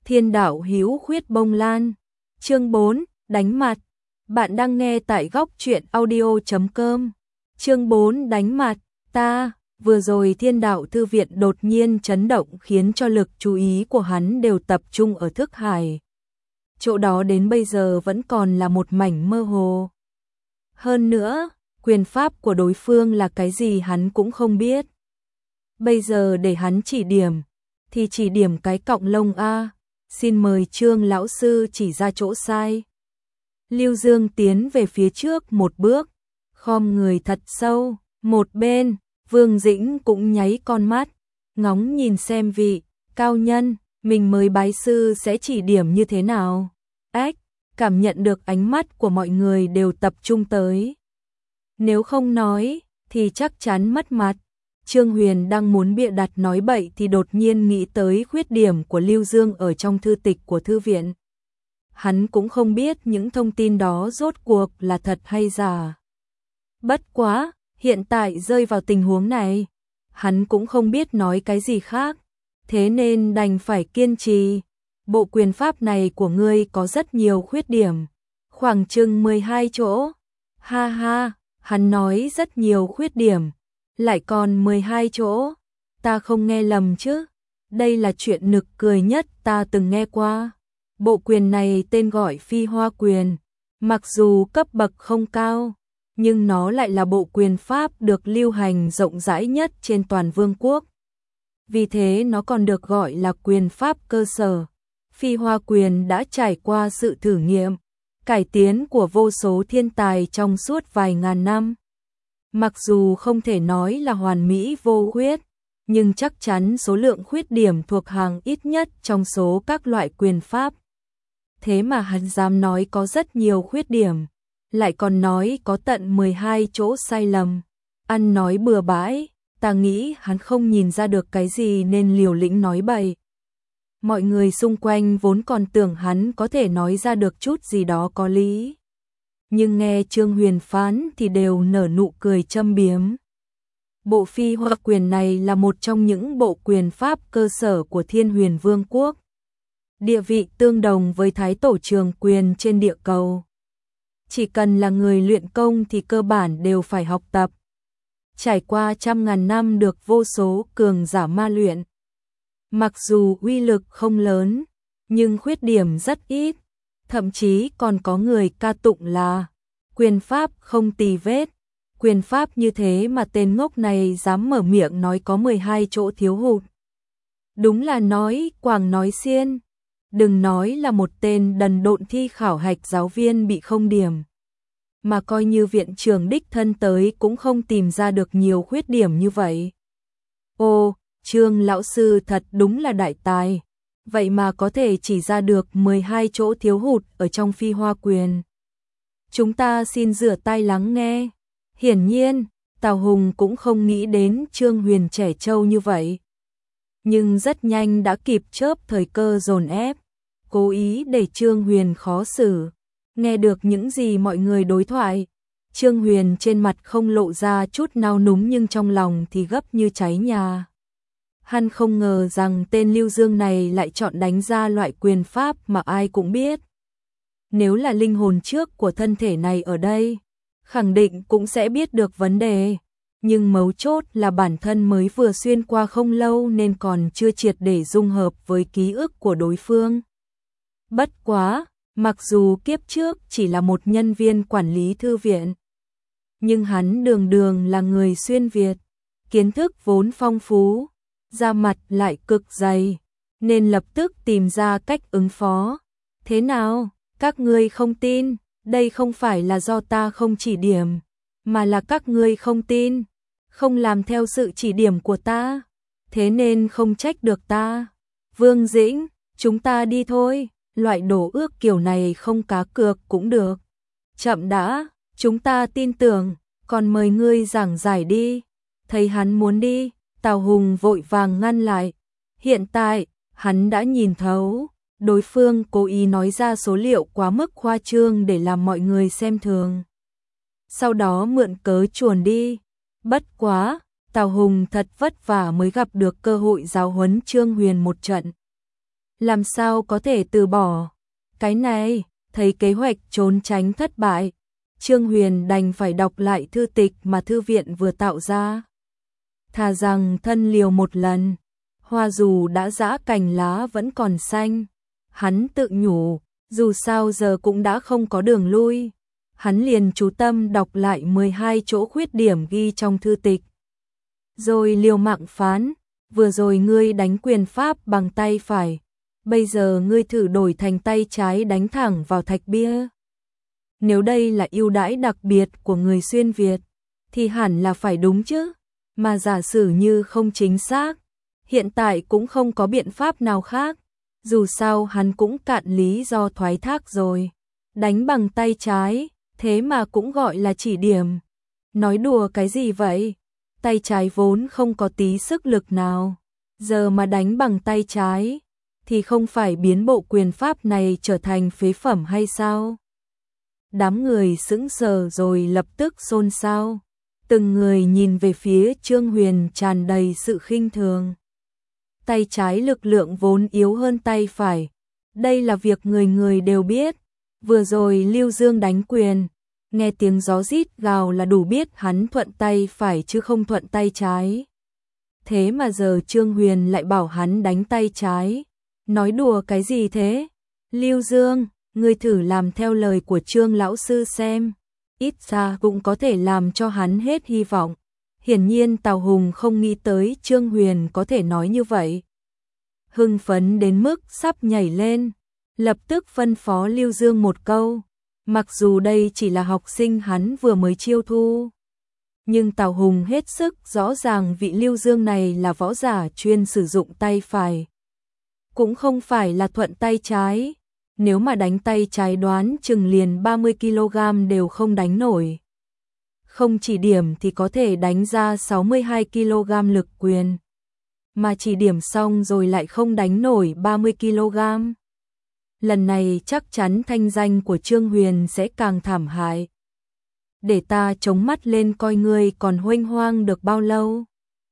Thiên đạo hữu khuyết bông lan. Chương 4, đánh mặt. Bạn đang nghe tại góc truyện audio.com. Chương 4 đánh mặt. Vừa rồi Thiên đạo thư viện đột nhiên chấn động khiến cho lực chú ý của hắn đều tập trung ở thức hải. Chỗ đó đến bây giờ vẫn còn là một mảnh mơ hồ. Hơn nữa, quyền pháp của đối phương là cái gì hắn cũng không biết. Bây giờ để hắn chỉ điểm, thì chỉ điểm cái cọng lông A. Xin mời Trương lão sư chỉ ra chỗ sai. Lưu Dương tiến về phía trước một bước, khom người thật sâu, một bên, Vương Dĩnh cũng nháy con mắt, ngóng nhìn xem vị cao nhân mình mới bái sư sẽ chỉ điểm như thế nào. Cảm nhận được ánh mắt của mọi người đều tập trung tới. Nếu không nói thì chắc chắn mất mặt. Trương Huyền đang muốn bịa đặt nói bậy thì đột nhiên nghĩ tới khuyết điểm của Lưu Dương ở trong thư tịch của thư viện. Hắn cũng không biết những thông tin đó rốt cuộc là thật hay giả. Bất quá, hiện tại rơi vào tình huống này, hắn cũng không biết nói cái gì khác, thế nên đành phải kiên trì. Bộ quyền pháp này của ngươi có rất nhiều khuyết điểm, khoảng chừng 12 chỗ. Ha ha, hắn nói rất nhiều khuyết điểm, lại còn 12 chỗ, ta không nghe lầm chứ? Đây là chuyện nực cười nhất ta từng nghe qua. Bộ quyền này tên gọi Phi Hoa Quyền, mặc dù cấp bậc không cao, nhưng nó lại là bộ quyền pháp được lưu hành rộng rãi nhất trên toàn vương quốc. Vì thế nó còn được gọi là quyền pháp cơ sở. Phi Hoa Quyền đã trải qua sự thử nghiệm, cải tiến của vô số thiên tài trong suốt vài ngàn năm. Mặc dù không thể nói là hoàn mỹ vô khuyết, nhưng chắc chắn số lượng khuyết điểm thuộc hàng ít nhất trong số các loại quyền pháp. Thế mà hắn dám nói có rất nhiều khuyết điểm, lại còn nói có tận 12 chỗ sai lầm. Ăn nói bừa bãi, ta nghĩ hắn không nhìn ra được cái gì nên liều lĩnh nói bậy. Mọi người xung quanh vốn còn tưởng hắn có thể nói ra được chút gì đó có lý. Nhưng nghe Trương Huyền phán thì đều nở nụ cười châm biếm. Bộ Phi Hoa Quyền này là một trong những bộ quyền pháp cơ sở của Thiên Huyền Vương quốc. Địa vị tương đồng với Thái Tổ Trường Quyền trên địa cầu. Chỉ cần là người luyện công thì cơ bản đều phải học tập. Trải qua trăm ngàn năm được vô số cường giả ma luyện. Mặc dù uy lực không lớn, nhưng khuyết điểm rất ít. Thậm chí còn có người ca tụng là quyền pháp không tì vết. Quyền pháp như thế mà tên ngốc này dám mở miệng nói có 12 chỗ thiếu hụt. Đúng là nói quàng nói xiên. Đừng nói là một tên đần độn thi khảo hạch giáo viên bị không điểm, mà coi như viện trưởng đích thân tới cũng không tìm ra được nhiều khuyết điểm như vậy. Ô, Trương lão sư thật đúng là đại tài. Vậy mà có thể chỉ ra được 12 chỗ thiếu hụt ở trong Phi Hoa Quyền. Chúng ta xin rửa tai lắng nghe. Hiển nhiên, Tào Hùng cũng không nghĩ đến Trương Huyền trẻ trâu như vậy. Nhưng rất nhanh đã kịp chớp thời cơ dồn ép, cố ý để Trương Huyền khó xử. Nghe được những gì mọi người đối thoại, Trương Huyền trên mặt không lộ ra chút nao núng nhưng trong lòng thì gấp như cháy nhà. Hắn không ngờ rằng tên Lưu Dương này lại chọn đánh ra loại quyền pháp mà ai cũng biết. Nếu là linh hồn trước của thân thể này ở đây, khẳng định cũng sẽ biết được vấn đề. Nhưng mấu chốt là bản thân mới vừa xuyên qua không lâu nên còn chưa triệt để dung hợp với ký ức của đối phương. Bất quá, mặc dù kiếp trước chỉ là một nhân viên quản lý thư viện, nhưng hắn đường đường là người xuyên Việt, kiến thức vốn phong phú, da mặt lại cực dày, nên lập tức tìm ra cách ứng phó. Thế nào, các ngươi không tin, đây không phải là do ta không chỉ điểm, mà là các ngươi không tin, không làm theo sự chỉ điểm của ta, thế nên không trách được ta. Vương Dĩnh, chúng ta đi thôi, loại đổ ước kiểu này không cá cược cũng được. Chậm đã, chúng ta tin tưởng, còn mời ngươi giảng giải đi. Thấy hắn muốn đi, Tào Hùng vội vàng ngăn lại. Hiện tại, hắn đã nhìn thấu, đối phương cố ý nói ra số liệu quá mức khoa trương để làm mọi người xem thường. Sau đó mượn cớ chuồn đi. Bất quá, Tào Hùng thật vất vả mới gặp được cơ hội giáo huấn Trương Huyền một trận. làm sao có thể từ bỏ. Cái này, thấy kế hoạch trốn tránh thất bại, Trương Huyền đành phải đọc lại thư tịch mà thư viện vừa tạo ra. Thà rằng thân liều một lần, hoa dù đã rã cành lá vẫn còn xanh. Hắn tự nhủ, dù sao giờ cũng đã không có đường lui. Hắn liền chú tâm đọc lại 12 chỗ khuyết điểm ghi trong thư tịch. Rồi liều mạng phán, vừa rồi ngươi đánh quyền pháp bằng tay phải, bây giờ ngươi thử đổi thành tay trái đánh thẳng vào thạch bia. Nếu đây là ưu đãi đặc biệt của người xuyên Việt, thì hẳn là phải đúng chứ, mà giả sử như không chính xác, hiện tại cũng không có biện pháp nào khác, dù sao hắn cũng cạn lý do thoái thác rồi. Đánh bằng tay trái, thế mà cũng gọi là chỉ điểm. Nói đùa cái gì vậy? Tay trái vốn không có tí sức lực nào, giờ mà đánh bằng tay trái, thì không phải biến bộ quyền pháp này trở thành phế phẩm hay sao? Đám người sững sờ rồi lập tức xôn xao, từng người nhìn về phía Trương Huyền tràn đầy sự khinh thường. Tay trái lực lượng vốn yếu hơn tay phải, đây là việc người người đều biết. Vừa rồi Lưu Dương đánh quyền, nghe tiếng gió rít gào là đủ biết hắn thuận tay phải chứ không thuận tay trái. Thế mà giờ Trương Huyền lại bảo hắn đánh tay trái. Nói đùa cái gì thế? Lưu Dương, ngươi thử làm theo lời của Trương lão sư xem, ít ra cũng có thể làm cho hắn hết hy vọng. Hiển nhiên Tào Hùng không nghĩ tới Trương Huyền có thể nói như vậy. Hưng phấn đến mức sắp nhảy lên, lập tức phân phó Lưu Dương một câu. Mặc dù đây chỉ là học sinh hắn vừa mới chiêu thu, nhưng Tào Hùng hết sức rõ ràng vị Lưu Dương này là võ giả chuyên sử dụng tay phải, cũng không phải là thuận tay trái. Nếu mà đánh tay trái đoán chừng liền 30 kg đều không đánh nổi. Không chỉ điểm thì có thể đánh ra 62 kg lực quyền, mà chỉ điểm xong rồi lại không đánh nổi 30 kg. Lần này chắc chắn thanh danh của Trương Huyền sẽ càng thảm hại. Để ta chống mắt lên coi ngươi còn huênh hoang được bao lâu.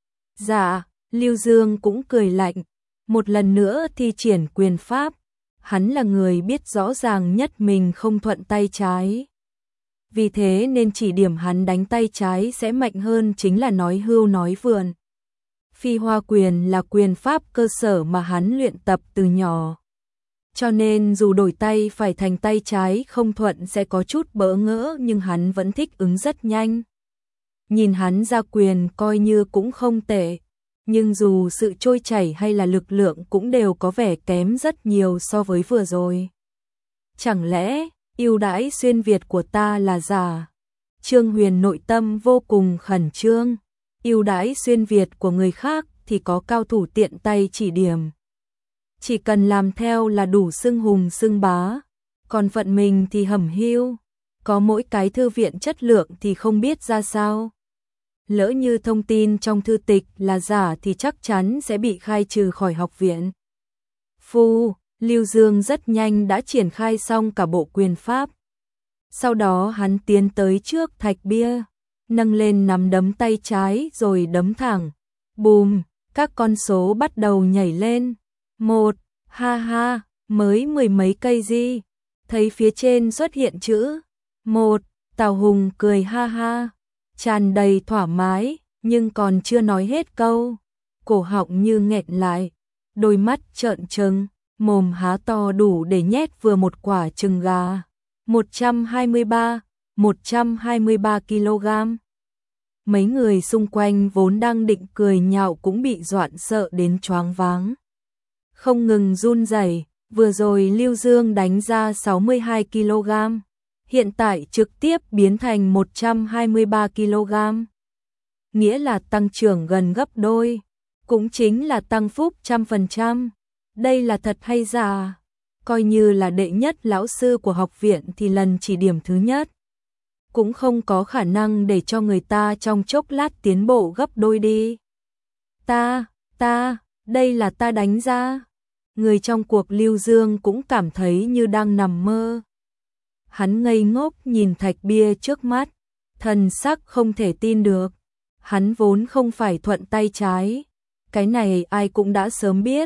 Dạ, Lưu Dương cũng cười lạnh, một lần nữa thi triển quyền pháp. Hắn là người biết rõ ràng nhất mình không thuận tay trái, vì thế nên chỉ điểm hắn đánh tay trái sẽ mạnh hơn chính là nói hưu nói vượn. Phi hoa quyền là quyền pháp cơ sở mà hắn luyện tập từ nhỏ, cho nên dù đổi tay phải thành tay trái không thuận sẽ có chút bỡ ngỡ, nhưng hắn vẫn thích ứng rất nhanh. Nhìn hắn ra quyền coi như cũng không tệ, nhưng dù sự trôi chảy hay là lực lượng cũng đều có vẻ kém rất nhiều so với vừa rồi. Chẳng lẽ ưu đãi xuyên Việt của ta là giả? Trương Huyền nội tâm vô cùng khẩn trương. Ưu đãi xuyên Việt của người khác thì có cao thủ tiện tay chỉ điểm, chỉ cần làm theo là đủ xưng hùng xưng bá. Còn phận mình thì hẩm hiu, có mỗi cái thư viện chất lượng thì không biết ra sao. Lỡ như thông tin trong thư tịch là giả thì chắc chắn sẽ bị khai trừ khỏi học viện. Phu, Lưu Dương rất nhanh đã triển khai xong cả bộ quyền pháp. Sau đó hắn tiến tới trước thạch bia, nâng lên nắm đấm tay trái rồi đấm thẳng. Bùm, các con số bắt đầu nhảy lên. 1, ha ha, mới 10 mấy cây gì. Thấy phía trên xuất hiện chữ 1, Tào Hùng cười ha ha, tràn đầy thoải mái, nhưng còn chưa nói hết câu, cổ họng như nghẹn lại, đôi mắt trợn trừng, mồm há to đủ để nhét vừa một quả trứng gà. 123 kg. Mấy người xung quanh vốn đang định cười nhạo cũng bị dọa sợ đến choáng váng, không ngừng run rẩy. Vừa rồi Lưu Dương đánh ra 62 kg, hiện tại trực tiếp biến thành 123 kg. Nghĩa là tăng trưởng gần gấp đôi, cũng chính là tăng phúc 100%. Đây là thật hay giả? Coi như là đệ nhất lão sư của học viện thì lần chỉ điểm thứ nhất cũng không có khả năng để cho người ta trong chốc lát tiến bộ gấp đôi đi. Đây là ta đánh ra. Người trong cuộc Lưu Dương cũng cảm thấy như đang nằm mơ. Hắn ngây ngốc nhìn thạch bia trước mắt, thần sắc không thể tin được. Hắn vốn không phải thuận tay trái, cái này ai cũng đã sớm biết,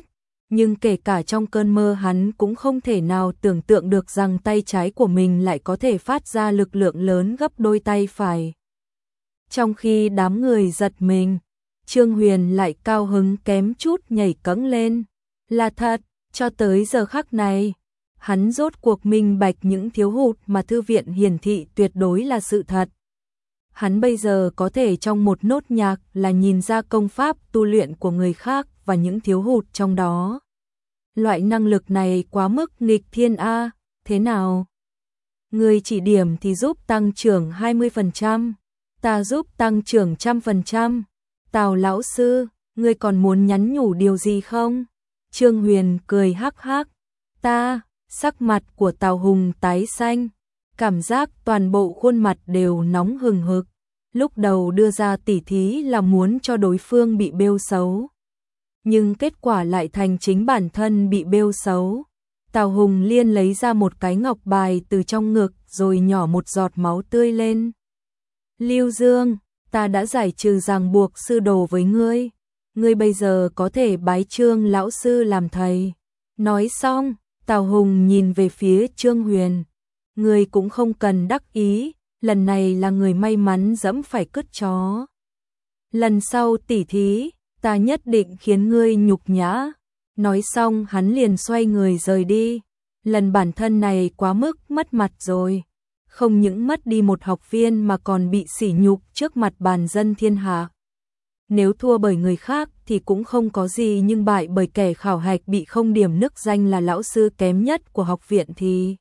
Nhưng kể cả trong cơn mơ hắn cũng không thể nào tưởng tượng được rằng tay trái của mình lại có thể phát ra lực lượng lớn gấp đôi tay phải. Trong khi đám người giật mình, Trương Huyền lại cao hứng kém chút nhảy cẫng lên. Là thật, cho tới giờ khắc này, hắn rốt cuộc minh bạch những thiếu hụt mà thư viện hiển thị tuyệt đối là sự thật. Hắn bây giờ có thể trong một nốt nhạc là nhìn ra công pháp tu luyện của người khác và những thiếu hụt trong đó. Loại năng lực này quá mức nghịch thiên a, thế nào? Người chỉ điểm thì giúp tăng trưởng 20%, ta giúp tăng trưởng 100%. Tào lão sư, ngươi còn muốn nhắn nhủ điều gì không? Trương Huyền cười hắc hắc. Sắc mặt của Tào Hùng tái xanh, cảm giác toàn bộ khuôn mặt đều nóng hừng hực. Lúc đầu đưa ra tỉ thí là muốn cho đối phương bị bêu xấu, nhưng kết quả lại thành chính bản thân bị bêu xấu. Tào Hùng Liên lấy ra một cái ngọc bài từ trong ngực rồi nhỏ một giọt máu tươi lên. Lưu Dương, ta đã giải trừ ràng buộc sư đồ với ngươi. Ngươi bây giờ có thể bái Trương lão sư làm thầy. Nói xong, Tào Hùng nhìn về phía Trương Huyền. Ngươi cũng không cần đắc ý, lần này là người may mắn dẫm phải cứt chó. Lần sau tỉ thí, ta nhất định khiến ngươi nhục nhã. Nói xong hắn liền xoay người rời đi. Lần bản thân này quá mức mất mặt rồi. Không những mất đi một học viên mà còn bị sỉ nhục trước mặt bàn dân thiên hạ. Nếu thua bởi người khác thì cũng không có gì, nhưng bại bởi kẻ khảo hạch bị không điểm nức danh là lão sư kém nhất của học viện thì...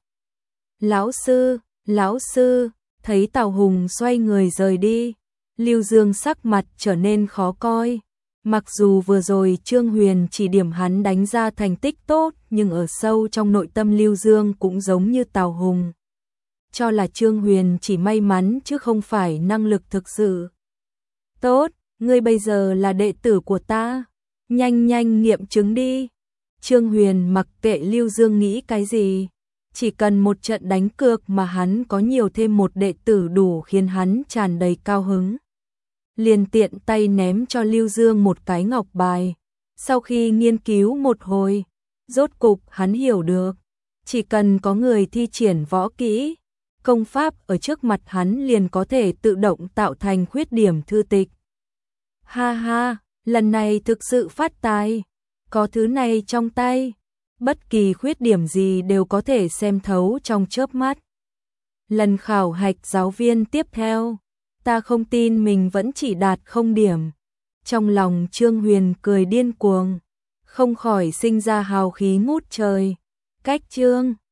Lão sư, thấy Tào Hùng xoay người rời đi, Lưu Dương sắc mặt trở nên khó coi. Mặc dù vừa rồi Trương Huyền chỉ điểm hắn đánh ra thành tích tốt, nhưng ở sâu trong nội tâm Lưu Dương cũng giống như Tào Hùng. Cho là Trương Huyền chỉ may mắn chứ không phải năng lực thực sự. Tốt, ngươi bây giờ là đệ tử của ta, nhanh nhanh nghiệm chứng đi. Trương Huyền mặc kệ Lưu Dương nghĩ cái gì, chỉ cần một trận đánh cược mà hắn có nhiều thêm một đệ tử đủ khiến hắn tràn đầy cao hứng. Liền tiện tay ném cho Lưu Dương một cái ngọc bài. Sau khi nghiên cứu một hồi, rốt cục hắn hiểu được, chỉ cần có người thi triển võ kỹ, công pháp ở trước mặt hắn liền có thể tự động tạo thành khuyết điểm thư tịch. Ha ha, lần này thực sự phát tài, có thứ này trong tay, bất kỳ khuyết điểm gì đều có thể xem thấu trong chớp mắt. Lần khảo hạch giáo viên tiếp theo, ta không tin mình vẫn chỉ đạt 0 điểm. Trong lòng Trương Huyền cười điên cuồng, không khỏi sinh ra hào khí ngút trời. Cách Trương